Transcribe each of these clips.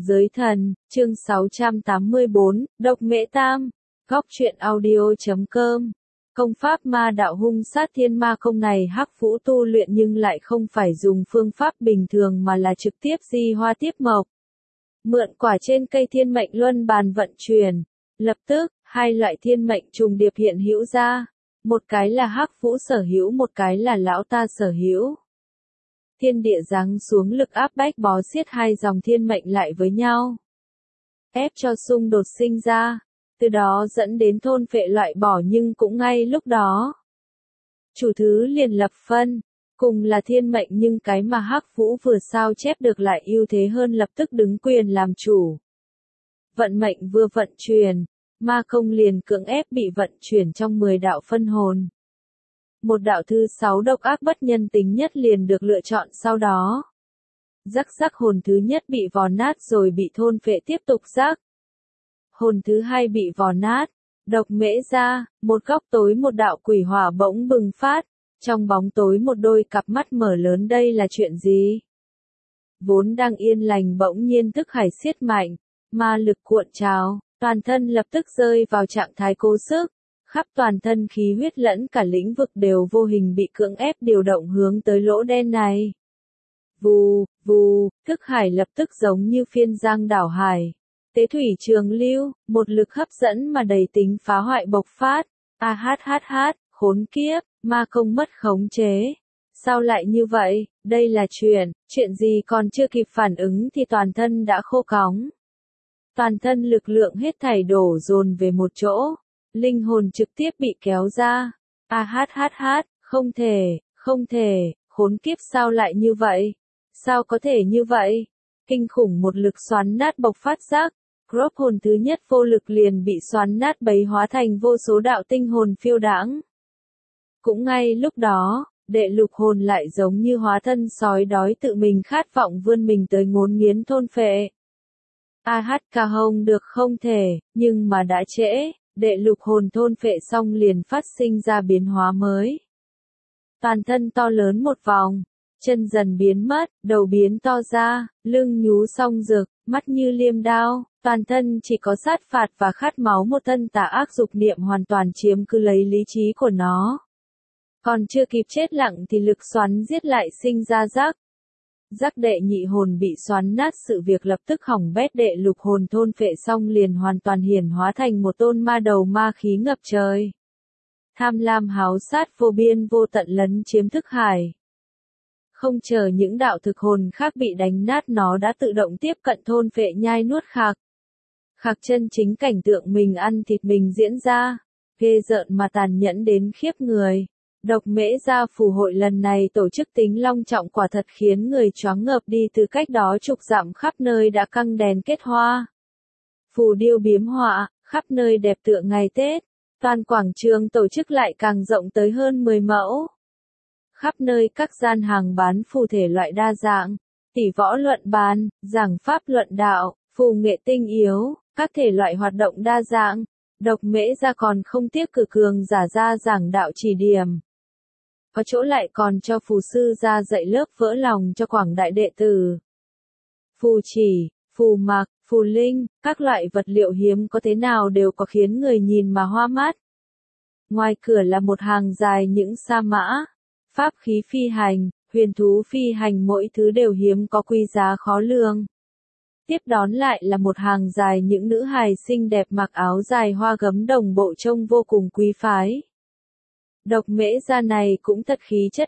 Giới thần, chương 684, Độc Mễ Tam, Góc truyện audio.com. Công pháp ma đạo hung sát thiên ma công này Hắc Vũ tu luyện nhưng lại không phải dùng phương pháp bình thường mà là trực tiếp di hoa tiếp mộc. Mượn quả trên cây thiên mệnh luân bàn vận chuyển. Lập tức, hai loại thiên mệnh trùng điệp hiện hữu ra. Một cái là Hắc Vũ sở hữu, một cái là lão ta sở hữu. Thiên địa giáng xuống lực áp bách bó xiết hai dòng thiên mệnh lại với nhau. Ép cho xung đột sinh ra, từ đó dẫn đến thôn phệ loại bỏ, nhưng cũng ngay lúc đó. Chủ thứ liền lập phân, cùng là thiên mệnh nhưng cái mà Hắc Vũ vừa sao chép được lại ưu thế hơn, lập tức đứng quyền làm chủ. Vận mệnh vừa vận chuyển, ma công liền cưỡng ép bị vận chuyển trong 10 đạo phân hồn. Một đạo thứ 6 độc ác bất nhân tính nhất liền được lựa chọn sau đó. Rắc hồn thứ nhất bị vò nát rồi bị thôn phệ tiếp tục rắc. Hồn thứ hai bị vò nát, độc mễ ra, một góc tối một đạo quỷ hỏa bỗng bừng phát, trong bóng tối một đôi cặp mắt mở lớn, đây là chuyện gì? Vốn đang yên lành bỗng nhiên thức hải siết mạnh, ma lực cuộn trào, toàn thân lập tức rơi vào trạng thái cố sức. Khắp toàn thân khí huyết lẫn cả lĩnh vực đều vô hình bị cưỡng ép điều động hướng tới lỗ đen này. Vù, vù, thức hải lập tức giống như phiên giang đảo hải. Tế thủy trường lưu, một lực hấp dẫn mà đầy tính phá hoại bộc phát. Khốn kiếp, ma công mất khống chế. Sao lại như vậy, đây là chuyện gì? Còn chưa kịp phản ứng thì toàn thân đã khô cóng. Toàn thân lực lượng hết thảy đổ dồn về một chỗ. Linh hồn trực tiếp bị kéo ra. Không thể, khốn kiếp, sao lại như vậy? Sao có thể như vậy? Kinh khủng một lực xoắn nát bộc phát rác. Group hồn thứ nhất vô lực liền bị xoắn nát bấy hóa thành vô số đạo tinh hồn phiêu đãng. Cũng ngay lúc đó, đệ lục hồn lại giống như hóa thân sói đói tự mình khát vọng vươn mình tới ngốn nghiến thôn phệ. Ca hông được, không thể, nhưng mà đã trễ. Đệ lục hồn thôn phệ xong liền phát sinh ra biến hóa mới. Toàn thân to lớn một vòng, chân dần biến mất, đầu biến to ra, lưng nhú song rực, mắt như liêm đao, toàn thân chỉ có sát phạt và khát máu, một thân tà ác dục niệm hoàn toàn chiếm cứ lấy lý trí của nó. Còn chưa kịp chết lặng thì lực xoắn giết lại sinh ra rắc đệ nhị hồn bị xoắn nát, sự việc lập tức hỏng bét. Đệ lục hồn thôn phệ xong liền hoàn toàn hiển hóa thành một tôn ma đầu, ma khí ngập trời. Tham lam háo sát vô biên vô tận lấn chiếm thức hải. Không chờ những đạo thực hồn khác bị đánh nát, nó đã tự động tiếp cận thôn phệ nhai nuốt khạc. Khạc chân chính cảnh tượng mình ăn thịt mình diễn ra, ghê rợn mà tàn nhẫn đến khiếp người. Độc Mễ Gia phù hội lần này tổ chức tính long trọng quả thật khiến người choáng ngợp đi, từ cách đó chục dặm khắp nơi đã căng đèn kết hoa. Phù điêu biếm họa, khắp nơi đẹp tựa ngày Tết, toàn quảng trường tổ chức lại càng rộng tới hơn 10 mẫu. Khắp nơi các gian hàng bán phù thể loại đa dạng, tỷ võ luận bàn, giảng pháp luận đạo, phù nghệ tinh yếu, các thể loại hoạt động đa dạng. Độc Mễ Gia còn không tiếc cử cường giả ra giảng đạo chỉ điểm. Có chỗ lại còn cho phù sư ra dạy lớp vỡ lòng cho quảng đại đệ tử. Phù chỉ, phù mặc, phù linh, các loại vật liệu hiếm có thế nào đều có khiến người nhìn mà hoa mắt. Ngoài cửa là một hàng dài những sa mã, pháp khí phi hành, huyền thú phi hành, mỗi thứ đều hiếm có quý giá khó lường. Tiếp đón lại là một hàng dài những nữ hài xinh đẹp mặc áo dài hoa gấm đồng bộ trông vô cùng quý phái. Độc Mễ Gia này cũng thật khí chất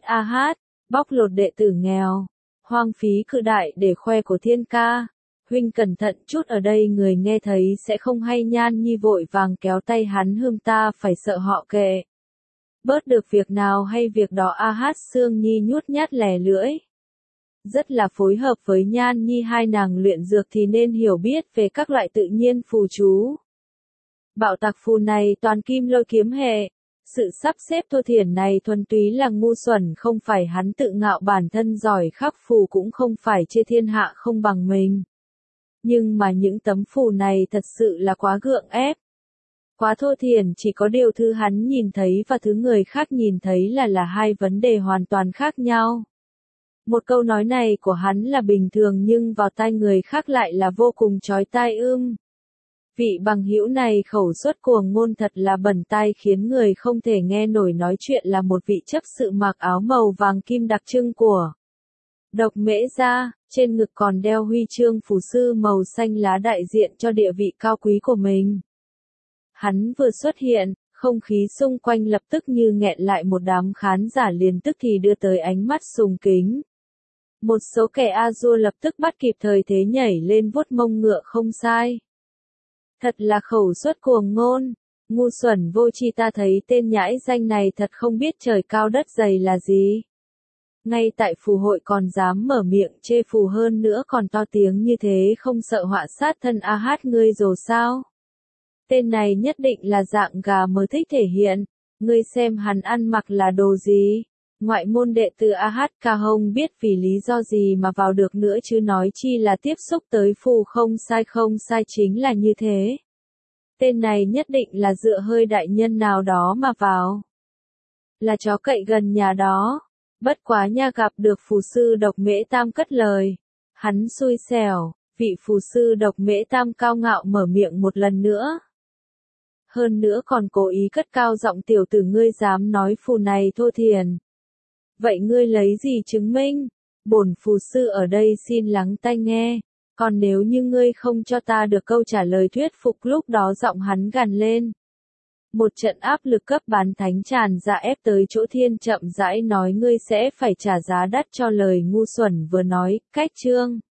bóc lột đệ tử nghèo, hoang phí cự đại để khoe của thiên ca. Huynh cẩn thận chút, ở đây người nghe thấy sẽ không hay. Nhan Nhi vội vàng kéo tay hắn, ta phải sợ họ kệ. Bớt được việc nào hay việc đó. Sương Nhi nhút nhát lè lưỡi. Rất là phối hợp với Nhan Nhi, hai nàng luyện dược thì nên hiểu biết về các loại tự nhiên phù chú. Bạo tạc phù này toàn kim lôi kiếm hệ. Sự sắp xếp thô thiển này thuần túy là ngu xuẩn, không phải hắn tự ngạo bản thân giỏi khắc phù, cũng không phải chê thiên hạ không bằng mình. Nhưng mà những tấm phù này thật sự là quá gượng ép. Quá thô thiển, chỉ có điều thứ hắn nhìn thấy và thứ người khác nhìn thấy là hai vấn đề hoàn toàn khác nhau. Một câu nói này của hắn là bình thường nhưng vào tai người khác lại là vô cùng chói tai Vị bằng hữu này khẩu suất cuồng ngôn thật là bẩn tai khiến người không thể nghe nổi, nói chuyện là một vị chấp sự mặc áo màu vàng kim đặc trưng của Độc Mễ gia, trên ngực còn đeo huy chương phù sư màu xanh lá đại diện cho địa vị cao quý của mình. Hắn vừa xuất hiện, không khí xung quanh lập tức như nghẹn lại, một đám khán giả liền tức thì đưa tới ánh mắt sùng kính. Một số kẻ Azure lập tức bắt kịp thời thế nhảy lên vuốt mông ngựa không sai. Thật là khẩu suất cuồng ngôn, ngu xuẩn vô tri, ta thấy tên nhãi danh này thật không biết trời cao đất dày là gì. Ngay tại phù hội còn dám mở miệng chê phù, hơn nữa còn to tiếng như thế, không sợ họa sát thân hát ngươi rồi sao? Tên này nhất định là dạng gà mới thích thể hiện, ngươi xem hắn ăn mặc là đồ gì? Ngoại môn đệ tử AH không biết vì lý do gì mà vào được nữa chứ nói chi là tiếp xúc tới phù, không sai chính là như thế. Tên này nhất định là dựa hơi đại nhân nào đó mà vào. Là chó cậy gần nhà đó. Bất quá nha, gặp được phù sư Độc Mễ Tam cất lời. Hắn xui xẻo, vị phù sư Độc Mễ Tam cao ngạo mở miệng một lần nữa. Hơn nữa còn cố ý cất cao giọng, tiểu tử ngươi dám nói phù này thô thiền. Vậy ngươi lấy gì chứng minh? Bổn phù sư ở đây xin lắng tai nghe. Còn nếu như ngươi không cho ta được câu trả lời thuyết phục, lúc đó giọng hắn gằn lên. Một trận áp lực cấp bán thánh tràn ra ép tới chỗ Thiên chậm rãi nói, ngươi sẽ phải trả giá đắt cho lời ngu xuẩn vừa nói. Cách chương